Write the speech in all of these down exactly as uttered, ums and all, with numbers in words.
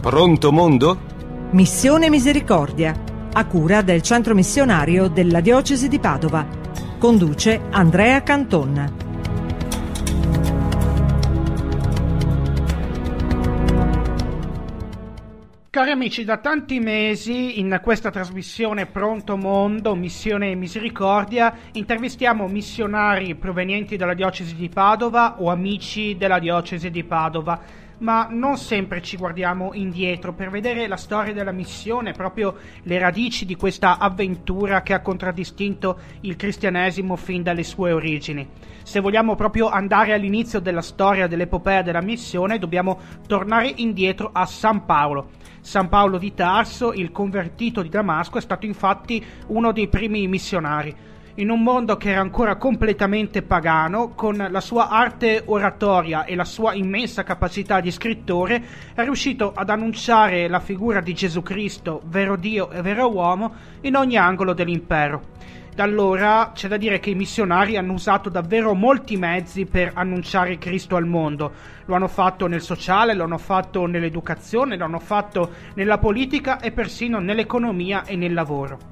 Pronto mondo? Missione Misericordia, a cura del Centro Missionario della Diocesi di Padova. Conduce Andrea Canton. Cari amici, da tanti mesi in questa trasmissione Pronto Mondo, Missione Misericordia, intervistiamo missionari provenienti dalla Diocesi di Padova o amici della Diocesi di Padova, ma non sempre ci guardiamo indietro per vedere la storia della missione, proprio le radici di questa avventura che ha contraddistinto il cristianesimo fin dalle sue origini. Se vogliamo proprio andare all'inizio della storia dell'epopea della missione, dobbiamo tornare indietro a San Paolo. San Paolo di Tarso, il convertito di Damasco, è stato infatti uno dei primi missionari. In un mondo che era ancora completamente pagano, con la sua arte oratoria e la sua immensa capacità di scrittore, è riuscito ad annunciare la figura di Gesù Cristo, vero Dio e vero uomo, in ogni angolo dell'impero. Da allora c'è da dire che i missionari hanno usato davvero molti mezzi per annunciare Cristo al mondo. Lo hanno fatto nel sociale, lo hanno fatto nell'educazione, lo hanno fatto nella politica e persino nell'economia e nel lavoro.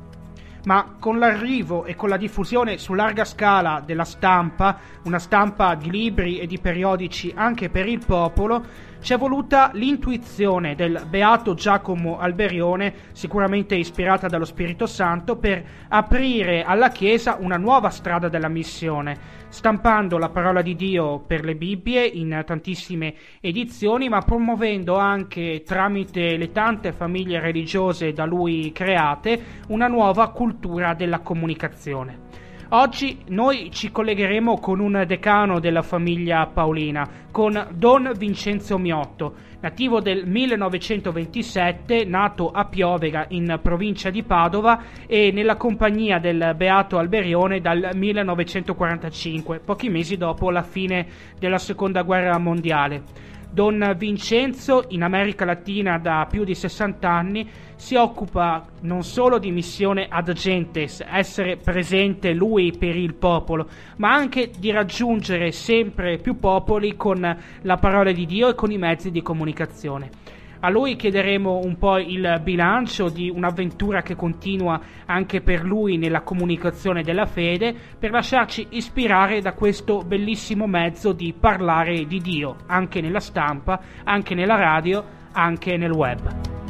Ma con l'arrivo e con la diffusione su larga scala della stampa, una stampa di libri e di periodici anche per il popolo, c'è voluta l'intuizione del beato Giacomo Alberione, sicuramente ispirata dallo Spirito Santo, per aprire alla Chiesa una nuova strada della missione, stampando la parola di Dio per le Bibbie in tantissime edizioni, ma promuovendo anche, tramite le tante famiglie religiose da lui create, una nuova cultura della comunicazione. Oggi noi ci collegheremo con un decano della famiglia paolina, con Don Vincenzo Miotto, nativo del millenovecentoventisette, nato a Piovega in provincia di Padova e nella compagnia del beato Alberione dal millenovecentoquarantacinque, pochi mesi dopo la fine della seconda guerra mondiale. Don Vincenzo, in America Latina da più di sessanta anni, si occupa non solo di missione ad gentes, essere presente lui per il popolo, ma anche di raggiungere sempre più popoli con la parola di Dio e con i mezzi di comunicazione. A lui chiederemo un po' il bilancio di un'avventura che continua anche per lui nella comunicazione della fede, per lasciarci ispirare da questo bellissimo mezzo di parlare di Dio, anche nella stampa, anche nella radio, anche nel web.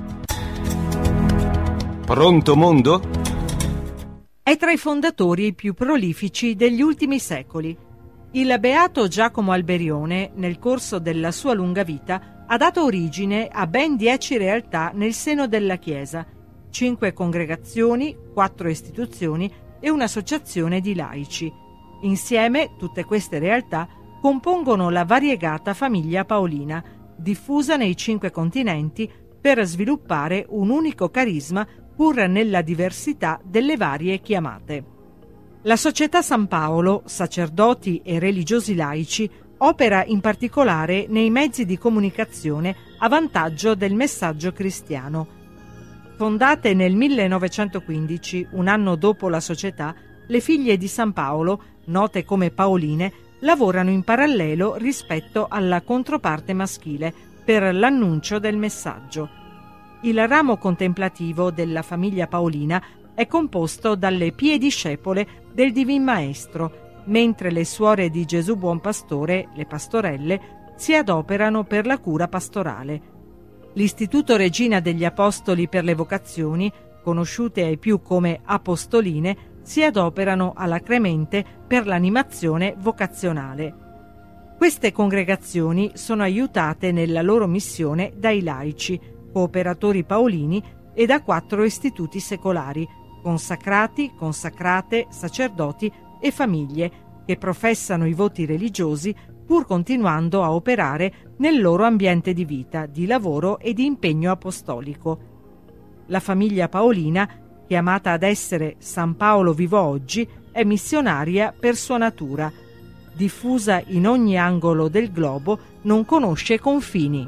Pronto mondo? È tra i fondatori più prolifici degli ultimi secoli. Il beato Giacomo Alberione, nel corso della sua lunga vita, ha dato origine a ben dieci realtà nel seno della Chiesa, cinque congregazioni, quattro istituzioni e un'associazione di laici. Insieme, tutte queste realtà compongono la variegata famiglia paolina, diffusa nei cinque continenti per sviluppare un unico carisma pur nella diversità delle varie chiamate. La Società San Paolo, sacerdoti e religiosi laici, opera in particolare nei mezzi di comunicazione a vantaggio del messaggio cristiano. Fondate nel millenovecentoquindici, un anno dopo la società, le figlie di San Paolo, note come paoline, lavorano in parallelo rispetto alla controparte maschile per l'annuncio del messaggio. Il ramo contemplativo della famiglia paolina è composto dalle piediscepole del Divin Maestro, mentre le suore di Gesù Buon Pastore, le pastorelle, si adoperano per la cura pastorale. L'Istituto Regina degli Apostoli per le Vocazioni, conosciute ai più come apostoline, si adoperano alacremente per l'animazione vocazionale. Queste congregazioni sono aiutate nella loro missione dai laici, cooperatori paolini e da quattro istituti secolari, consacrati, consacrate, sacerdoti e famiglie che professano i voti religiosi pur continuando a operare nel loro ambiente di vita, di lavoro e di impegno apostolico. La famiglia paolina, chiamata ad essere San Paolo Vivo Oggi, è missionaria per sua natura. Diffusa in ogni angolo del globo, non conosce confini.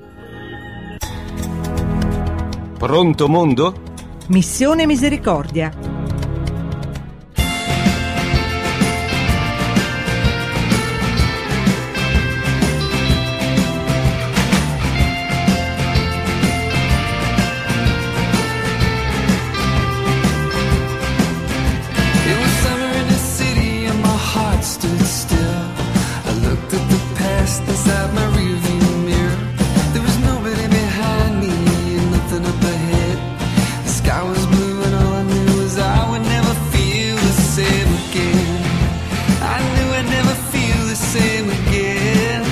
Pronto mondo? Missione Misericordia. I knew I'd never feel the same again.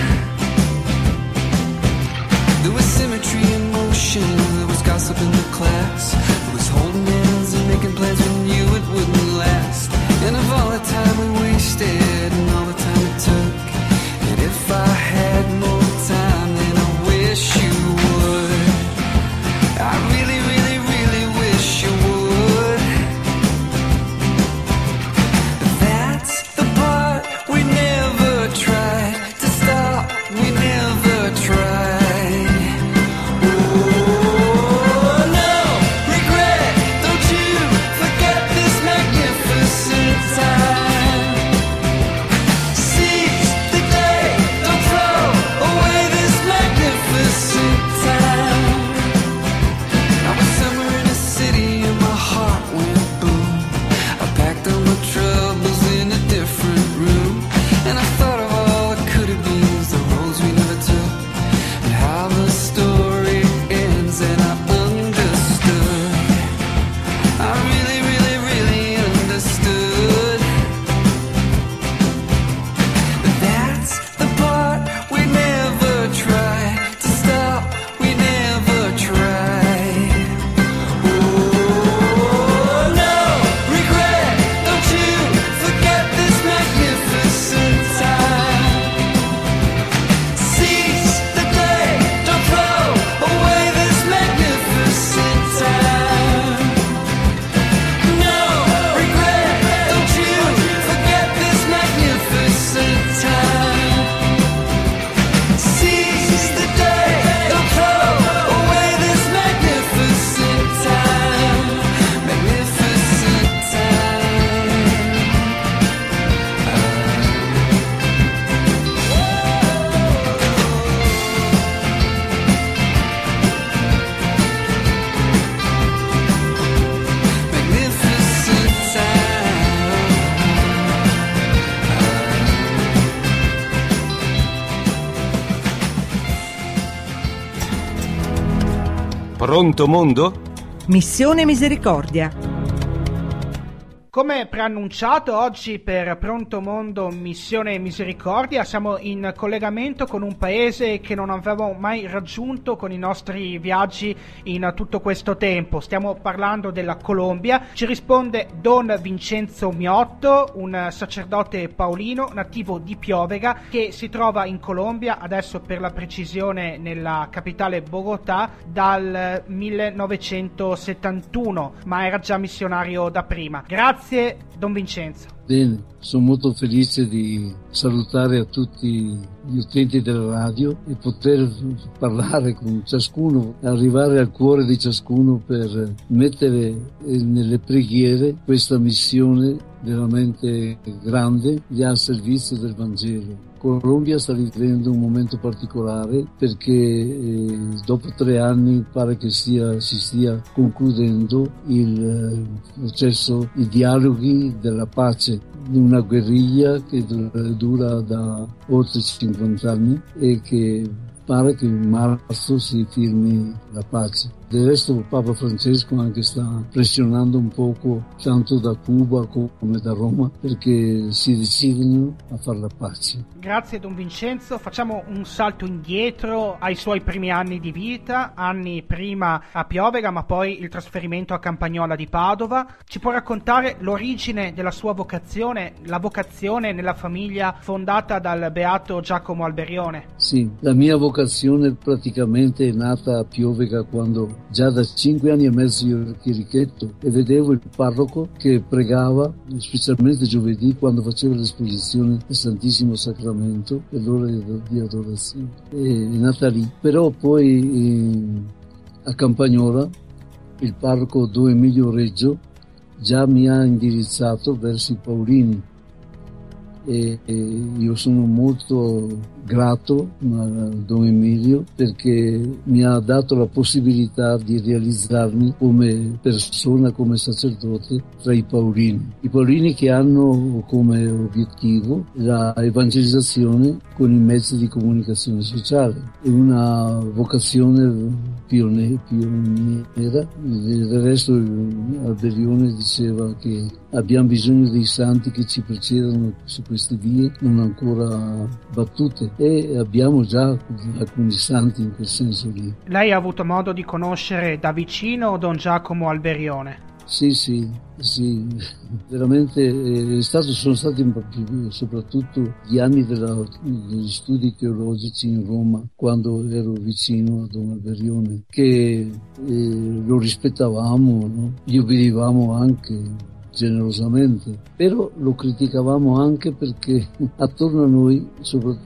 There was symmetry in motion, there was gossip in the class, there was holding hands and making plans when you it wouldn't last. And of all the time we wasted and all the time it took, and if I had more time then I wish you would. I really, really, really wish you would. But that's the part we never tried to stop, we never tried. Oh no, regret, don't you forget this magnificent time. Seize the day, don't throw away this magnificent time. I was somewhere in a city and my heart went boom. I packed all my troubles in a different room, and I thought of all the could-have beens, the roads we never took, and how the story ends, and I understood. I really, really, really understood. But that's the part we never tried to stop, we never tried. Oh no, regret, don't you forget this magnificent time. Seize the day, don't throw away this magnificent time. No, regret, don't you forget this magnificent time. Seize the day, don't throw away this magnificent time. Magnificent time. Magnificent Pronto mondo? Missione Misericordia. Come preannunciato, oggi per Pronto Mondo Missione Misericordia siamo in collegamento con un paese che non avevamo mai raggiunto con i nostri viaggi in tutto questo tempo. Stiamo parlando della Colombia. Ci risponde Don Vincenzo Miotto, un sacerdote paolino nativo di Piovega che si trova in Colombia, adesso per la precisione nella capitale Bogotà, dal millenovecentosettantuno, ma era già missionario da prima. Grazie Don Vincenzo. Bene, sono molto felice di salutare a tutti gli utenti della radio e poter parlare con ciascuno, arrivare al cuore di ciascuno per mettere nelle preghiere questa missione veramente grande di al servizio del Vangelo. Colombia sta vivendo un momento particolare perché eh, dopo tre anni pare che sia, si stia concludendo il eh, processo di dialoghi della pace di una guerriglia che dura da oltre cinquanta anni e che pare che in marzo si firmi la pace. Del resto Papa Francesco anche sta pressionando un poco tanto da Cuba come da Roma perché si decidano a fare la pace. Grazie Don Vincenzo, facciamo un salto indietro ai suoi primi anni di vita, anni prima a Piovega ma poi il trasferimento a Campagnola di Padova. Ci può raccontare l'origine della sua vocazione, la vocazione nella famiglia fondata dal beato Giacomo Alberione? Sì, la mia vocazione praticamente è nata a Piovega quando già da cinque anni e mezzo io ero chierichetto e vedevo il parroco che pregava, specialmente giovedì quando faceva l'esposizione del Santissimo Sacramento per l'ora di adorazione. È nata lì. Però poi eh, a Campagnola il parroco Don Emilio Reggio già mi ha indirizzato verso i Paolini e, e io sono molto grato a Don Emilio perché mi ha dato la possibilità di realizzarmi come persona, come sacerdote tra i Paolini. I Paolini che hanno come obiettivo la evangelizzazione con i mezzi di comunicazione sociale. È una vocazione pione- pioniera. Del resto Alberione diceva che abbiamo bisogno dei santi che ci precedano su queste vie non ancora battute, e abbiamo già alcuni santi in quel senso lì. Lei ha avuto modo di conoscere da vicino Don Giacomo Alberione? Sì, sì, sì, veramente è stato, sono stati soprattutto gli anni della, degli studi teologici in Roma, quando ero vicino a Don Alberione, che eh, lo rispettavamo, no? Gli obbedivamo anche generosamente, però lo criticavamo anche perché attorno a noi, soprattutto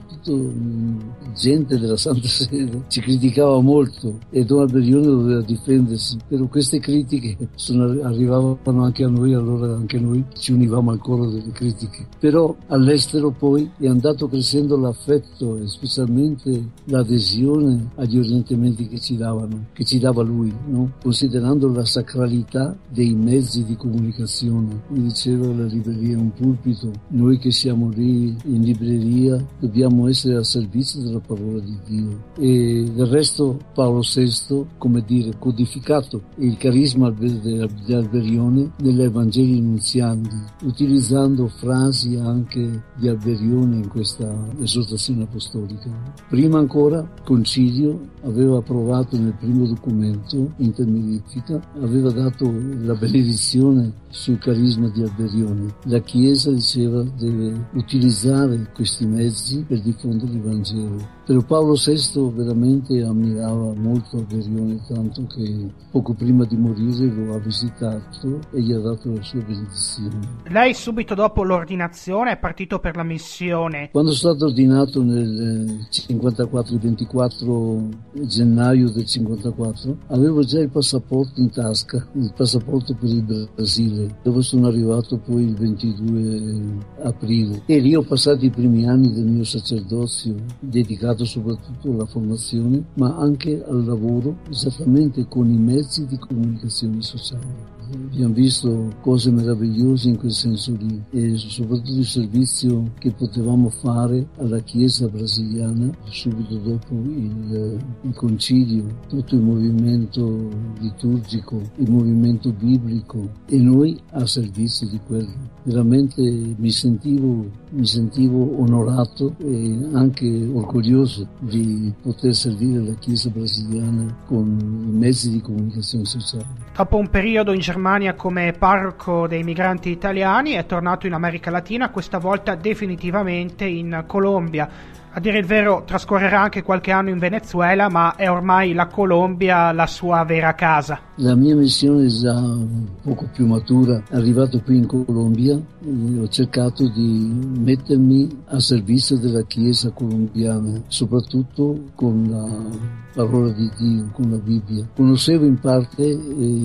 mh, gente della Santa Sede, ci criticava molto e Don Alberione doveva difendersi, però queste critiche sono, arrivavano anche a noi, allora anche noi ci univamo al coro delle critiche. Però all'estero poi è andato crescendo l'affetto e specialmente l'adesione agli orientamenti che ci davano, che ci dava lui, no? Considerando la sacralità dei mezzi di comunicazione. Mi diceva, la libreria è un pulpito, noi che siamo lì in libreria dobbiamo essere al servizio della parola di Dio, e del resto Paolo sesto, come dire, codificato il carisma di Alberione negli Evangeli nunziandi, utilizzando frasi anche di Alberione in questa esortazione apostolica. Prima ancora Concilio aveva approvato nel primo documento intermedifica, aveva dato la benedizione sul carisma di Alberione. La Chiesa, diceva, deve utilizzare questi mezzi per diffondere il Vangelo. Però Paolo sesto veramente ammirava molto Alberione, tanto che poco prima di morire lo ha visitato e gli ha dato la sua benedizione. Lei subito dopo l'ordinazione è partito per la missione. Quando sono stato ordinato nel cinquantaquattro, il ventiquattro gennaio del cinquantaquattro, avevo già il passaporto in tasca, il passaporto per il Brasile, dove sono arrivato poi il ventidue aprile. E lì ho passato i primi anni del mio sacerdozio, dedicato soprattutto alla formazione, ma anche al lavoro, esattamente con i mezzi di comunicazione sociale. Abbiamo visto cose meravigliose in quel senso lì, e soprattutto il servizio che potevamo fare alla Chiesa brasiliana subito dopo il, il concilio, tutto il movimento liturgico, il movimento biblico, e noi a servizio di quello. Veramente mi sentivo, mi sentivo onorato e anche orgoglioso di poter servire la Chiesa brasiliana con i mezzi di comunicazione sociale. Dopo un periodo in Germania come parroco dei migranti italiani è tornato in America Latina, questa volta definitivamente in Colombia. A dire il vero trascorrerà anche qualche anno in Venezuela, ma è ormai la Colombia la sua vera casa. La mia missione è già un poco più matura. Arrivato qui in Colombia, eh, ho cercato di mettermi a servizio della Chiesa colombiana, soprattutto con la parola di Dio, con la Bibbia. Conoscevo in parte eh,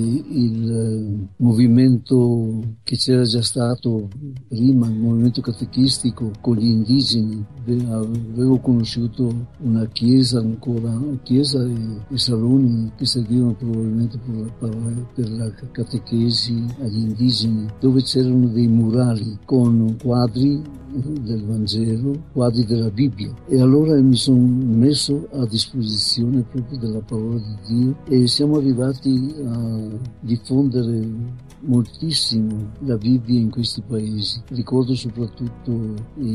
il eh, movimento che c'era già stato prima, il movimento catechistico con gli indigeni. Avevo conosciuto una chiesa ancora, chiesa e, e saloni che servivano probabilmente per la, per la catechesi agli indigeni, dove c'erano dei murali con quadri del Vangelo, quadri della Bibbia, e allora mi sono messo a disposizione proprio della parola di Dio e siamo arrivati a diffondere moltissimo la Bibbia in questi paesi. Ricordo soprattutto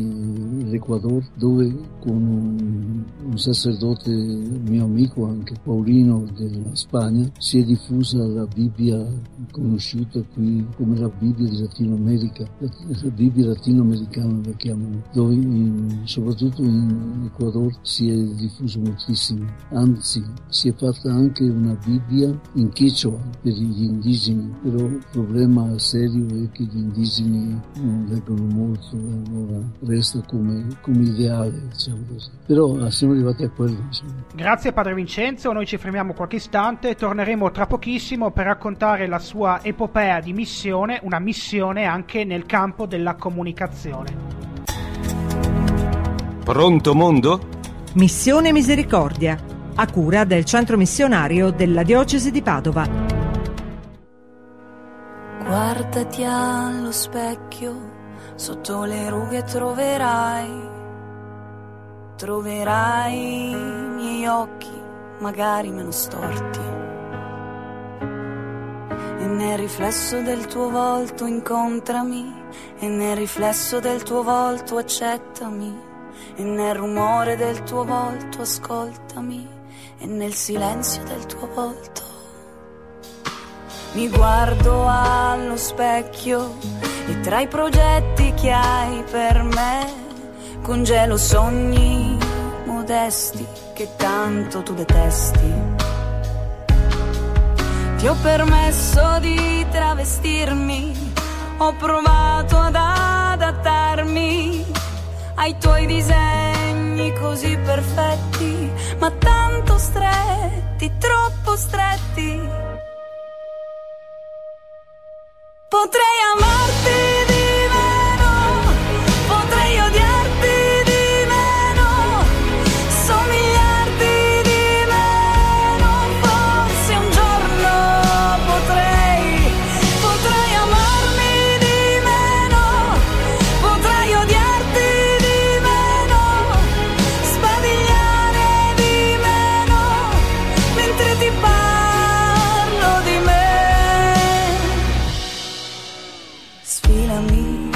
l'Ecuador, dove con un, un sacerdote mio amico, anche Paolino della Spagna, si è diffusa la Bibbia conosciuta qui come la Bibbia di Latino America, la Bibbia latinoamericana la chiamano, dove in, soprattutto in Ecuador si è diffuso moltissimo. Anzi, si è fatta anche una Bibbia in Quechua per gli indigeni, però il problema serio è che gli indigeni non leggono molto, allora resta come, come ideale, diciamo così. Però siamo arrivati a quello, insomma. Grazie Padre Vincenzo, noi ci fermiamo qualche istante, torneremo tra pochissimo per raccontare la sua epopea di missione, una missione anche nel campo della comunicazione. Pronto mondo? Missione Misericordia, a cura del centro missionario della diocesi di Padova. Guardati allo specchio, sotto le rughe troverai, troverai i miei occhi, magari meno storti. nel riflesso del tuo volto incontrami, e nel riflesso del tuo volto accettami, e nel rumore del tuo volto ascoltami, e nel silenzio del tuo volto mi guardo allo specchio, e tra i progetti che hai per me congelo sogni modesti che tanto tu detesti. Ti ho permesso di travestirmi, ho provato ad adattarmi ai tuoi disegni così perfetti, ma tanto stretti, troppo stretti. Potrei amarti di meno, potrei odiarti di meno, somigliarti di meno, forse un giorno potrei, potrei amarmi di meno, potrei odiarti di meno, sbadigliare di meno, mentre ti parlo di me. Sfilami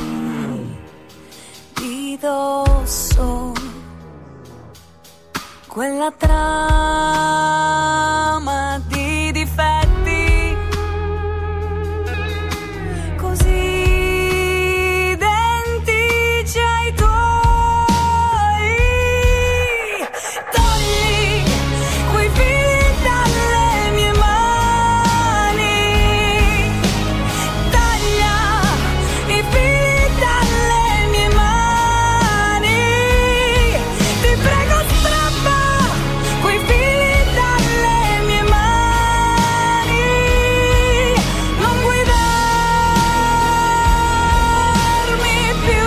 di dosso quella trama di difetti così identici ai tuoi. Togli quei fili dalle mie mani, taglia i fili dalle mie mani, ti prego strappa quei fili dalle mie mani, non guidarmi più.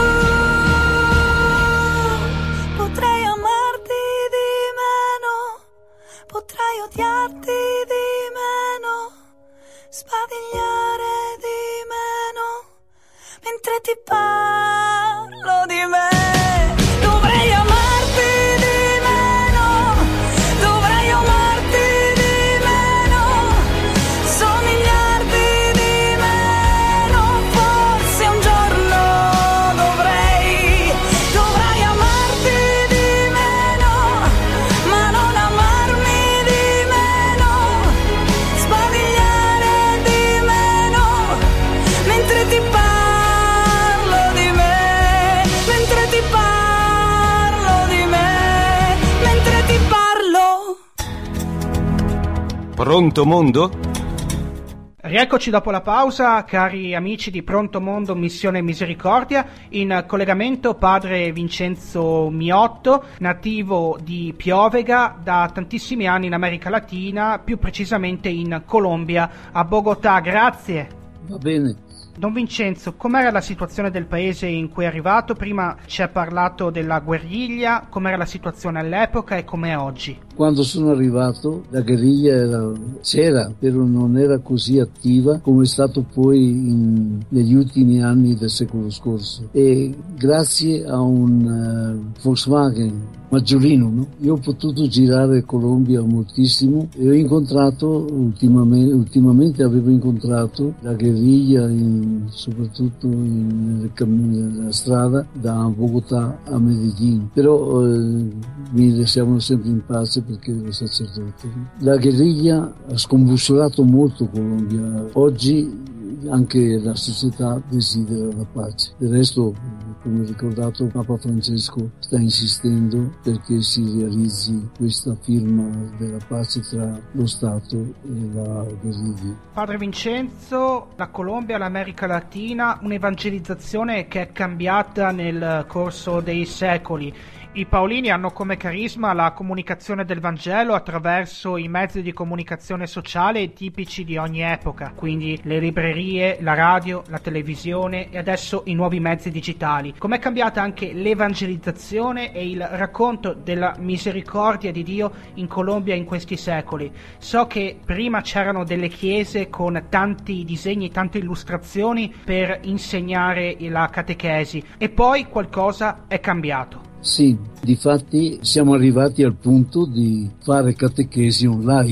Potrei amarti di meno, potrei odiarti di meno, sbadigliare di meno, mentre ti parlo di me. Dovrei amarti di meno, dovrei amarti di meno, somigliarti di meno, forse un giorno dovrei, dovrei amarti di meno, ma non amarmi di meno, sbadigliare di meno, mentre ti parlo di me, mentre ti parlo di me, mentre ti parlo. Pronto mondo? Rieccoci dopo la pausa, cari amici di Pronto Mondo Missione Misericordia. In collegamento padre Vincenzo Miotto, nativo di Piovega, da tantissimi anni in America Latina, più precisamente in Colombia, a Bogotà. Grazie. Va bene. Don Vincenzo, com'era la situazione del paese in cui è arrivato? Prima ci ha parlato della guerriglia, com'era la situazione all'epoca e com'è oggi? Quando sono arrivato la guerriglia era, c'era, però non era così attiva come è stato poi in, negli ultimi anni del secolo scorso. E grazie a un uh, Volkswagen maggiorino, no? Io ho potuto girare Colombia moltissimo e ho incontrato, ultimamente, ultimamente avevo incontrato la guerriglia in, soprattutto in, nella strada da Bogotà a Medellin, però eh, mi lasciavano sempre in pace perché ero sacerdote. La guerriglia ha scombussolato molto Colombia. Oggi anche la società desidera la pace. Del resto, come ha ricordato Papa Francesco, sta insistendo perché si realizzi questa firma della pace tra lo Stato e la guerriglia. Padre Vincenzo, la Colombia, l'America Latina, un'evangelizzazione che è cambiata nel corso dei secoli. I Paolini hanno come carisma la comunicazione del Vangelo attraverso i mezzi di comunicazione sociale tipici di ogni epoca, quindi le librerie, la radio, la televisione e adesso i nuovi mezzi digitali. Com'è cambiata anche l'evangelizzazione e il racconto della misericordia di Dio in Colombia in questi secoli. So che prima c'erano delle chiese con tanti disegni, tante illustrazioni per insegnare la catechesi e poi qualcosa è cambiato. Sì, difatti siamo arrivati al punto di fare catechesi online.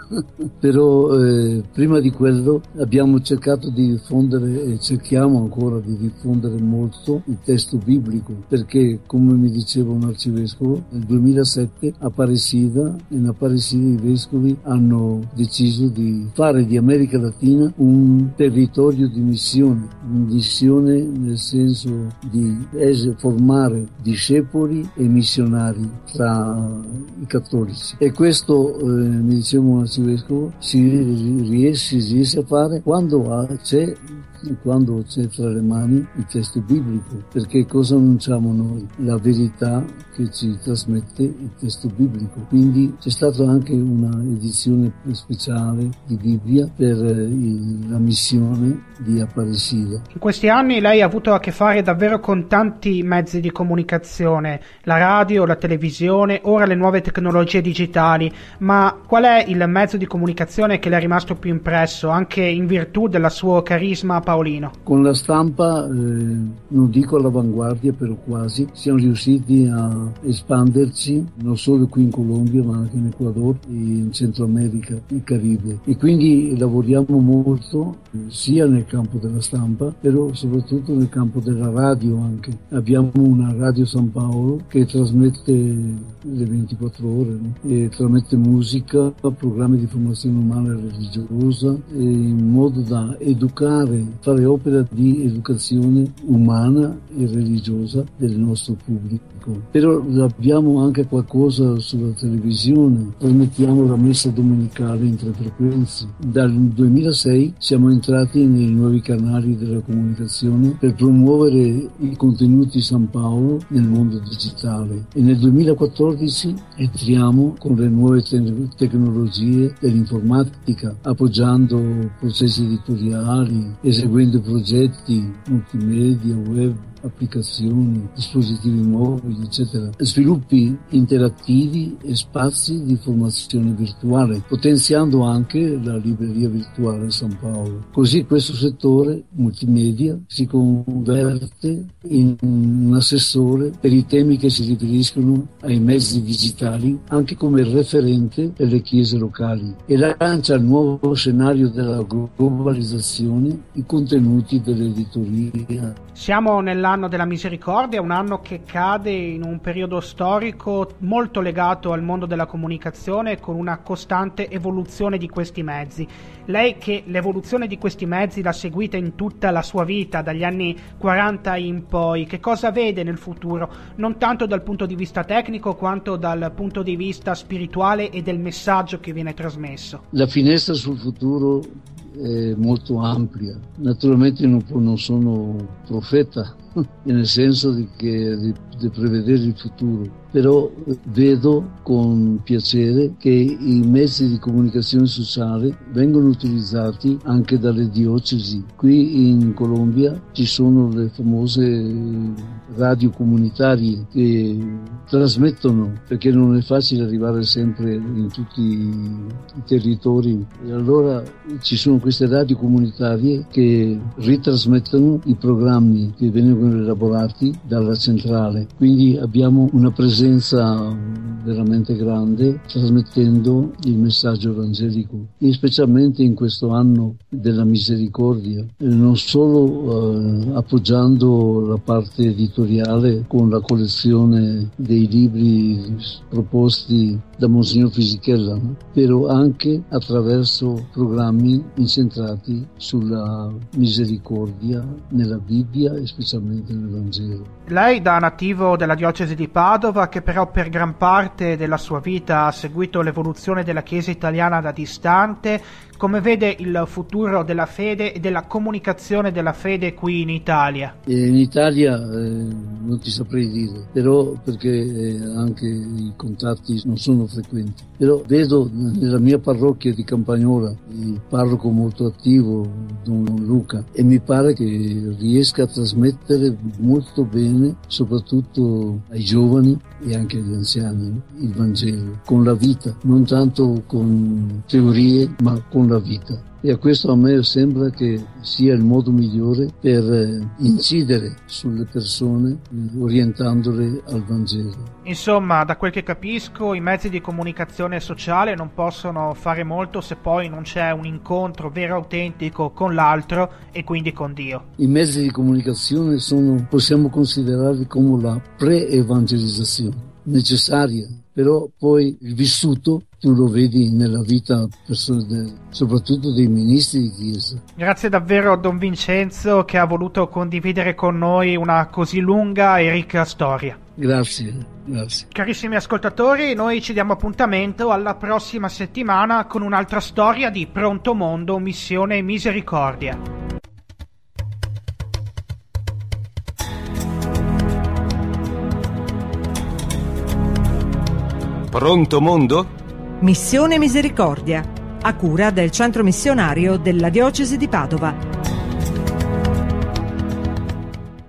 Però eh, prima di quello abbiamo cercato di diffondere e cerchiamo ancora di diffondere molto il testo biblico, perché come mi diceva un arcivescovo nel duemilasette a Aparecida, in Aparecida i vescovi hanno deciso di fare di America Latina un territorio di missione, missione nel senso di formare discepoli e missionari tra i cattolici. E questo, eh, mi diceva un arcivescovo, si riesce, si riesce a fare quando c'è quando c'è tra le mani il testo biblico, perché cosa annunciamo noi? La verità che ci trasmette il testo biblico. Quindi c'è stata anche una edizione speciale di Bibbia per il, la missione di Aparecida. In questi anni lei ha avuto a che fare davvero con tanti mezzi di comunicazione, la radio, la televisione, ora le nuove tecnologie digitali, ma qual è il mezzo di comunicazione che le è rimasto più impresso, anche in virtù del suo carisma paolino? Con la stampa, eh, non dico all'avanguardia, però quasi, siamo riusciti a espanderci non solo qui in Colombia ma anche in Ecuador, in Centro America, in Caribe, e quindi lavoriamo molto eh, sia nel campo della stampa, però soprattutto nel campo della radio anche. Abbiamo una radio San Paolo che trasmette le ventiquattro ore, no? E trasmette musica, programmi di formazione umana e religiosa, e in modo da educare, fare opera di educazione umana e religiosa del nostro pubblico. Però abbiamo anche qualcosa sulla televisione, trasmettiamo la messa domenicale in tre frequenze. Dal duemilasei siamo entrati nei nuovi canali della comunicazione per promuovere i contenuti San Paolo nel mondo digitale, e nel duemilaquattordici entriamo con le nuove te- tecnologie dell'informatica, appoggiando processi editoriali, eseguendo progetti multimedia, web, applicazioni, dispositivi mobili, eccetera. Sviluppi interattivi e spazi di formazione virtuale, potenziando anche la libreria virtuale San Paolo. Così questo settore multimedia si converte in un assessore per i temi che si riferiscono ai mezzi digitali, anche come referente per le chiese locali, e lancia il nuovo scenario della globalizzazione, i contenuti dell'editoria. Siamo nell'anno della misericordia, un anno che cade in un periodo storico molto legato al mondo della comunicazione, con una costante evoluzione di questi mezzi. Lei, che l'evoluzione di questi mezzi l'ha seguita in tutta la sua vita, dagli anni quaranta in poi, che cosa vede nel futuro, non tanto dal punto di vista tecnico quanto dal punto di vista spirituale e del messaggio che viene trasmesso? La finestra sul futuro è molto ampia. Naturalmente non, non sono profeta, nel senso di, che, di, di prevedere il futuro, però vedo con piacere che i mezzi di comunicazione sociale vengono utilizzati anche dalle diocesi. Qui in Colombia ci sono le famose radio comunitarie che trasmettono, perché non è facile arrivare sempre in tutti i territori, e allora ci sono queste radio comunitarie che ritrasmettono i programmi che vengono elaborati dalla centrale. Quindi abbiamo una presenza veramente grande trasmettendo il messaggio evangelico, e specialmente in questo anno della misericordia, non solo eh, appoggiando la parte editoriale con la collezione dei libri proposti da Monsignor Fisichella, no? Però anche attraverso programmi incentrati sulla misericordia nella Bibbia e specialmente nel Vangelo. Lei, da nativo della diocesi di Padova, che però per gran parte della sua vita ha seguito l'evoluzione della Chiesa italiana da distante, come vede il futuro della fede e della comunicazione della fede qui in Italia? E in Italia eh, non ti saprei dire, però perché eh, anche i contatti non sono frequenti. Però vedo nella mia parrocchia di Campagnola il parroco molto attivo, Don Luca, e mi pare che riesca a trasmettere molto bene, soprattutto ai giovani e anche agli anziani, il Vangelo, con la vita, non tanto con teorie, ma con la vita. E a questo a me sembra che sia il modo migliore per eh, incidere sulle persone, eh, orientandole al Vangelo. Insomma, da quel che capisco, i mezzi di comunicazione sociale non possono fare molto se poi non c'è un incontro vero e autentico con l'altro e quindi con Dio. I mezzi di comunicazione sono, possiamo considerarli come la pre-evangelizzazione, necessaria, però poi il vissuto tu lo vedi nella vita soprattutto dei ministri di chiesa. Grazie davvero a Don Vincenzo che ha voluto condividere con noi una così lunga e ricca storia. Grazie, grazie. Carissimi ascoltatori, noi ci diamo appuntamento alla prossima settimana con un'altra storia di Pronto Mondo, Missione Misericordia. Pronto Mondo? Missione Misericordia, a cura del Centro Missionario della Diocesi di Padova.